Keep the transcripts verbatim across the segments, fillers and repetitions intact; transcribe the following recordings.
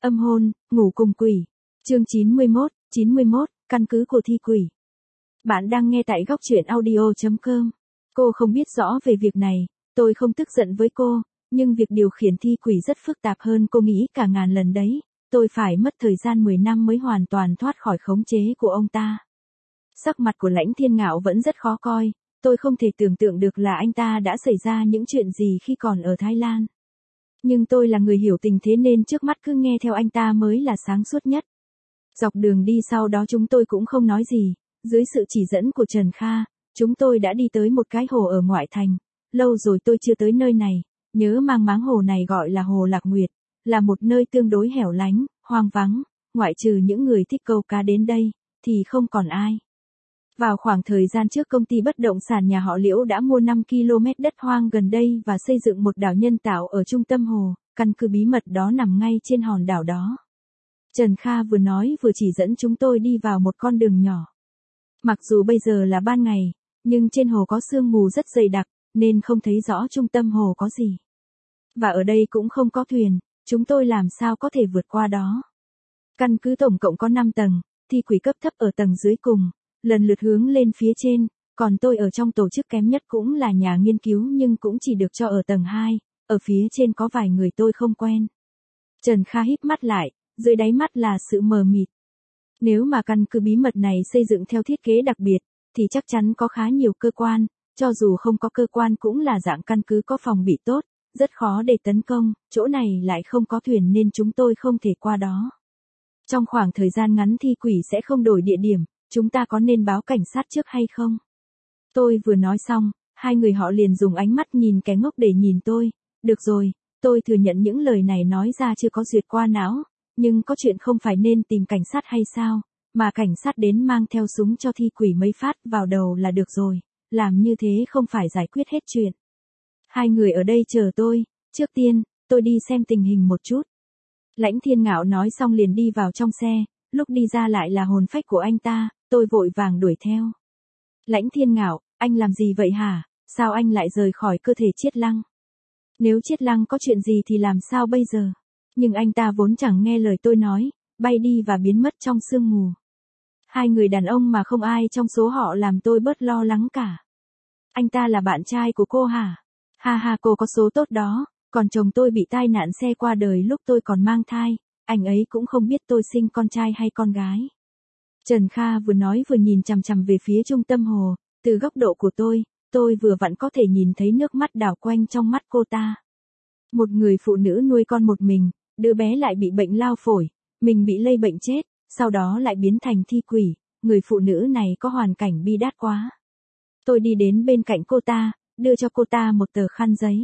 Âm hôn, ngủ cùng quỷ. Chương chín mươi mốt, chín mươi mốt, căn cứ của thi quỷ. Bạn đang nghe tại góc truyện audio chấm com. Cô không biết rõ về việc này, tôi không tức giận với cô, nhưng việc điều khiển thi quỷ rất phức tạp hơn cô nghĩ cả ngàn lần đấy. Tôi phải mất thời gian mười năm mới hoàn toàn thoát khỏi khống chế của ông ta. Sắc mặt của Lãnh Thiên Ngạo vẫn rất khó coi, tôi không thể tưởng tượng được là anh ta đã xảy ra những chuyện gì khi còn ở Thái Lan. Nhưng tôi là người hiểu tình thế nên trước mắt cứ nghe theo anh ta mới là sáng suốt nhất. Dọc đường đi sau đó chúng tôi cũng không nói gì, dưới sự chỉ dẫn của Trần Kha, chúng tôi đã đi tới một cái hồ ở ngoại thành. Lâu rồi tôi chưa tới nơi này, nhớ mang máng hồ này gọi là Hồ Lạc Nguyệt, là một nơi tương đối hẻo lánh, hoang vắng, ngoại trừ những người thích câu cá đến đây, thì không còn ai. Vào khoảng thời gian trước công ty bất động sản nhà họ Liễu đã mua năm ki lô mét đất hoang gần đây và xây dựng một đảo nhân tạo ở trung tâm hồ, căn cứ bí mật đó nằm ngay trên hòn đảo đó. Trần Kha vừa nói vừa chỉ dẫn chúng tôi đi vào một con đường nhỏ. Mặc dù bây giờ là ban ngày, nhưng trên hồ có sương mù rất dày đặc, nên không thấy rõ trung tâm hồ có gì. Và ở đây cũng không có thuyền, chúng tôi làm sao có thể vượt qua đó. Căn cứ tổng cộng có năm tầng, thi quỷ cấp thấp ở tầng dưới cùng, lần lượt hướng lên phía trên, còn tôi ở trong tổ chức kém nhất cũng là nhà nghiên cứu nhưng cũng chỉ được cho ở tầng hai, ở phía trên có vài người tôi không quen. Trần Kha híp mắt lại, dưới đáy mắt là sự mờ mịt. Nếu mà căn cứ bí mật này xây dựng theo thiết kế đặc biệt, thì chắc chắn có khá nhiều cơ quan, cho dù không có cơ quan cũng là dạng căn cứ có phòng bị tốt, rất khó để tấn công, chỗ này lại không có thuyền nên chúng tôi không thể qua đó. Trong khoảng thời gian ngắn thi quỷ sẽ không đổi địa điểm, chúng ta có nên báo cảnh sát trước hay không? Tôi vừa nói xong, hai người họ liền dùng ánh mắt nhìn kẻ ngốc để nhìn tôi. Được rồi, tôi thừa nhận những lời này nói ra chưa có duyệt qua não, nhưng có chuyện không phải nên tìm cảnh sát hay sao, mà cảnh sát đến mang theo súng cho thi quỷ mấy phát vào đầu là được rồi, làm như thế không phải giải quyết hết chuyện. Hai người ở đây chờ tôi, trước tiên, tôi đi xem tình hình một chút. Lãnh Thiên Ngạo nói xong liền đi vào trong xe, lúc đi ra lại là hồn phách của anh ta, tôi vội vàng đuổi theo. Lãnh Thiên Ngạo, anh làm gì vậy hả, sao anh lại rời khỏi cơ thể Chiết Lăng? Nếu Chiết Lăng có chuyện gì thì làm sao bây giờ? Nhưng anh ta vốn chẳng nghe lời tôi nói, bay đi và biến mất trong sương mù. Hai người đàn ông mà không ai trong số họ làm tôi bớt lo lắng cả. Anh ta là bạn trai của cô hả? Ha ha, cô có số tốt đó, còn chồng tôi bị tai nạn xe qua đời lúc tôi còn mang thai, anh ấy cũng không biết tôi sinh con trai hay con gái. Trần Kha vừa nói vừa nhìn chằm chằm về phía trung tâm hồ, từ góc độ của tôi, tôi vừa vặn có thể nhìn thấy nước mắt đảo quanh trong mắt cô ta. Một người phụ nữ nuôi con một mình, đứa bé lại bị bệnh lao phổi, mình bị lây bệnh chết, sau đó lại biến thành thi quỷ, người phụ nữ này có hoàn cảnh bi đát quá. Tôi đi đến bên cạnh cô ta, đưa cho cô ta một tờ khăn giấy.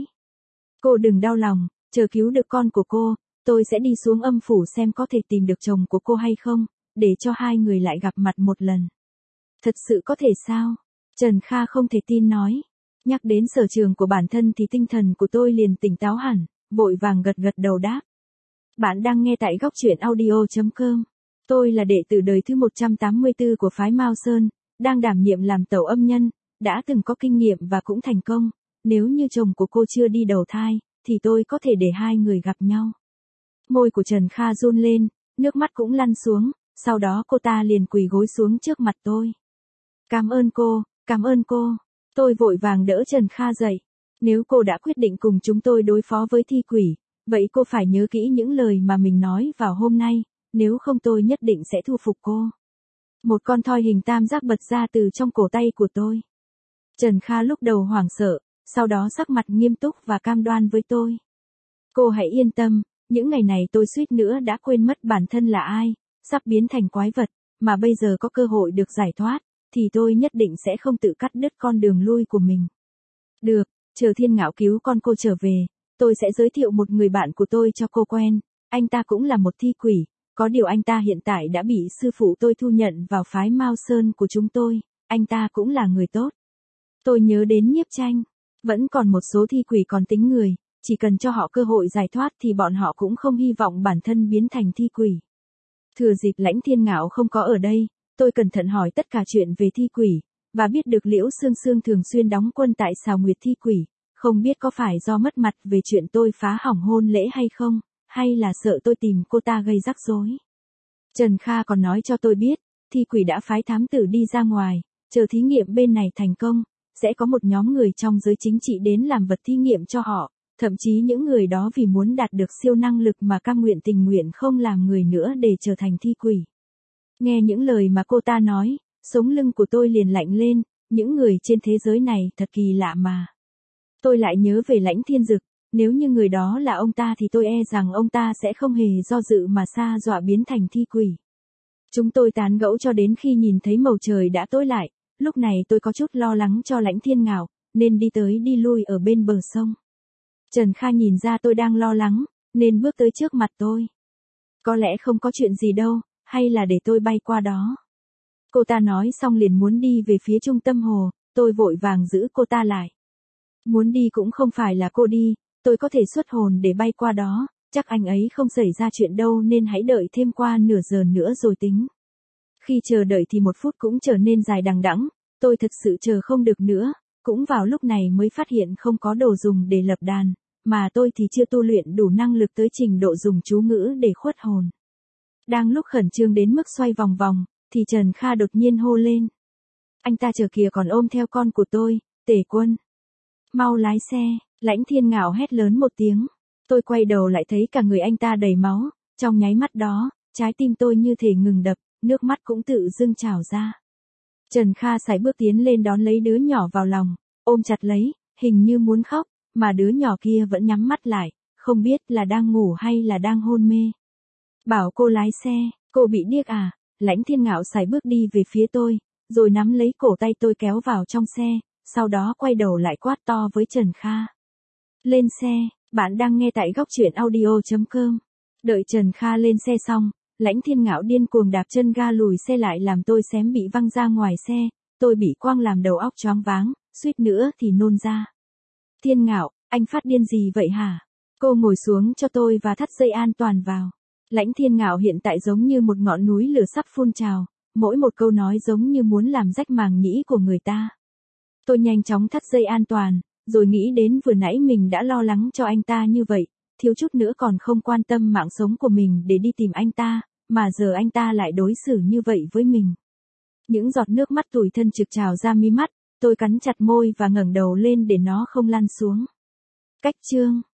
Cô đừng đau lòng, chờ cứu được con của cô, tôi sẽ đi xuống âm phủ xem có thể tìm được chồng của cô hay không, để cho hai người lại gặp mặt một lần. Thật sự có thể sao? Trần Kha không thể tin nói. Nhắc đến sở trường của bản thân thì tinh thần của tôi liền tỉnh táo hẳn, vội vàng gật gật đầu đáp. Bạn đang nghe tại góc truyện audio chấm com. Tôi là đệ tử đời thứ một trăm tám mươi tư của phái Mao Sơn, đang đảm nhiệm làm tẩu âm nhân, đã từng có kinh nghiệm và cũng thành công. Nếu như chồng của cô chưa đi đầu thai, thì tôi có thể để hai người gặp nhau. Môi của Trần Kha run lên, nước mắt cũng lăn xuống, sau đó cô ta liền quỳ gối xuống trước mặt tôi. Cảm ơn cô, cảm ơn cô. Tôi vội vàng đỡ Trần Kha dậy. Nếu cô đã quyết định cùng chúng tôi đối phó với thi quỷ, vậy cô phải nhớ kỹ những lời mà mình nói vào hôm nay, nếu không tôi nhất định sẽ thu phục cô. Một con thoi hình tam giác bật ra từ trong cổ tay của tôi. Trần Kha lúc đầu hoảng sợ, sau đó sắc mặt nghiêm túc và cam đoan với tôi. Cô hãy yên tâm, những ngày này tôi suýt nữa đã quên mất bản thân là ai, sắp biến thành quái vật, mà bây giờ có cơ hội được giải thoát, thì tôi nhất định sẽ không tự cắt đứt con đường lui của mình. Được, chờ Thiên Ngạo cứu con cô trở về, tôi sẽ giới thiệu một người bạn của tôi cho cô quen, anh ta cũng là một thi quỷ, có điều anh ta hiện tại đã bị sư phụ tôi thu nhận vào phái Mao Sơn của chúng tôi, anh ta cũng là người tốt. Tôi nhớ đến Nhiếp Tranh, vẫn còn một số thi quỷ còn tính người, chỉ cần cho họ cơ hội giải thoát thì bọn họ cũng không hy vọng bản thân biến thành thi quỷ. Thừa dịp Lãnh Thiên Ngạo không có ở đây, tôi cẩn thận hỏi tất cả chuyện về thi quỷ, và biết được Liễu Sương Sương thường xuyên đóng quân tại Sào Nguyệt thi quỷ, không biết có phải do mất mặt về chuyện tôi phá hỏng hôn lễ hay không, hay là sợ tôi tìm cô ta gây rắc rối. Trần Kha còn nói cho tôi biết, Thi Quỷ đã phái thám tử đi ra ngoài, chờ thí nghiệm bên này thành công, sẽ có một nhóm người trong giới chính trị đến làm vật thí nghiệm cho họ, thậm chí những người đó vì muốn đạt được siêu năng lực mà cam nguyện tình nguyện không làm người nữa để trở thành thi quỷ. Nghe những lời mà cô ta nói, sống lưng của tôi liền lạnh lên, những người trên thế giới này thật kỳ lạ mà. Tôi lại nhớ về Lãnh Thiên Dực, nếu như người đó là ông ta thì tôi e rằng ông ta sẽ không hề do dự mà sa dọa biến thành thi quỷ. Chúng tôi tán gẫu cho đến khi nhìn thấy màu trời đã tối lại, lúc này tôi có chút lo lắng cho Lãnh Thiên Ngạo, nên đi tới đi lui ở bên bờ sông. Trần Kha nhìn ra tôi đang lo lắng, nên bước tới trước mặt tôi. Có lẽ không có chuyện gì đâu, hay là để tôi bay qua đó. Cô ta nói xong liền muốn đi về phía trung tâm hồ, tôi vội vàng giữ cô ta lại. Muốn đi cũng không phải là cô đi, tôi có thể xuất hồn để bay qua đó, chắc anh ấy không xảy ra chuyện đâu nên hãy đợi thêm qua nửa giờ nữa rồi tính. Khi chờ đợi thì một phút cũng trở nên dài đằng đẵng, tôi thực sự chờ không được nữa, cũng vào lúc này mới phát hiện không có đồ dùng để lập đàn, mà tôi thì chưa tu luyện đủ năng lực tới trình độ dùng chú ngữ để khuất hồn. Đang lúc khẩn trương đến mức xoay vòng vòng, thì Trần Kha đột nhiên hô lên. Anh ta chờ kìa còn ôm theo con của tôi, Tề Quân. Mau lái xe, Lãnh Thiên Ngạo hét lớn một tiếng. Tôi quay đầu lại thấy cả người anh ta đầy máu, trong nháy mắt đó, trái tim tôi như thể ngừng đập, nước mắt cũng tự dưng trào ra. Trần Kha sải bước tiến lên đón lấy đứa nhỏ vào lòng, ôm chặt lấy, hình như muốn khóc, mà đứa nhỏ kia vẫn nhắm mắt lại, không biết là đang ngủ hay là đang hôn mê. Bảo cô lái xe, cô bị điếc à? Lãnh Thiên Ngạo sải bước đi về phía tôi, rồi nắm lấy cổ tay tôi kéo vào trong xe, sau đó quay đầu lại quát to với Trần Kha. Lên xe, bạn đang nghe tại góc truyện audio chấm com. Đợi Trần Kha lên xe xong, Lãnh Thiên Ngạo điên cuồng đạp chân ga lùi xe lại làm tôi xém bị văng ra ngoài xe, tôi bị quăng làm đầu óc choáng váng, suýt nữa thì nôn ra. Thiên Ngạo, anh phát điên gì vậy hả? Cô ngồi xuống cho tôi và thắt dây an toàn vào. Lãnh Thiên Ngạo hiện tại giống như một ngọn núi lửa sắp phun trào, mỗi một câu nói giống như muốn làm rách màng nhĩ của người ta. Tôi nhanh chóng thắt dây an toàn, rồi nghĩ đến vừa nãy mình đã lo lắng cho anh ta như vậy, thiếu chút nữa còn không quan tâm mạng sống của mình để đi tìm anh ta, mà giờ anh ta lại đối xử như vậy với mình. Những giọt nước mắt tủi thân trực trào ra mi mắt, tôi cắn chặt môi và ngẩng đầu lên để nó không lăn xuống. Cách chương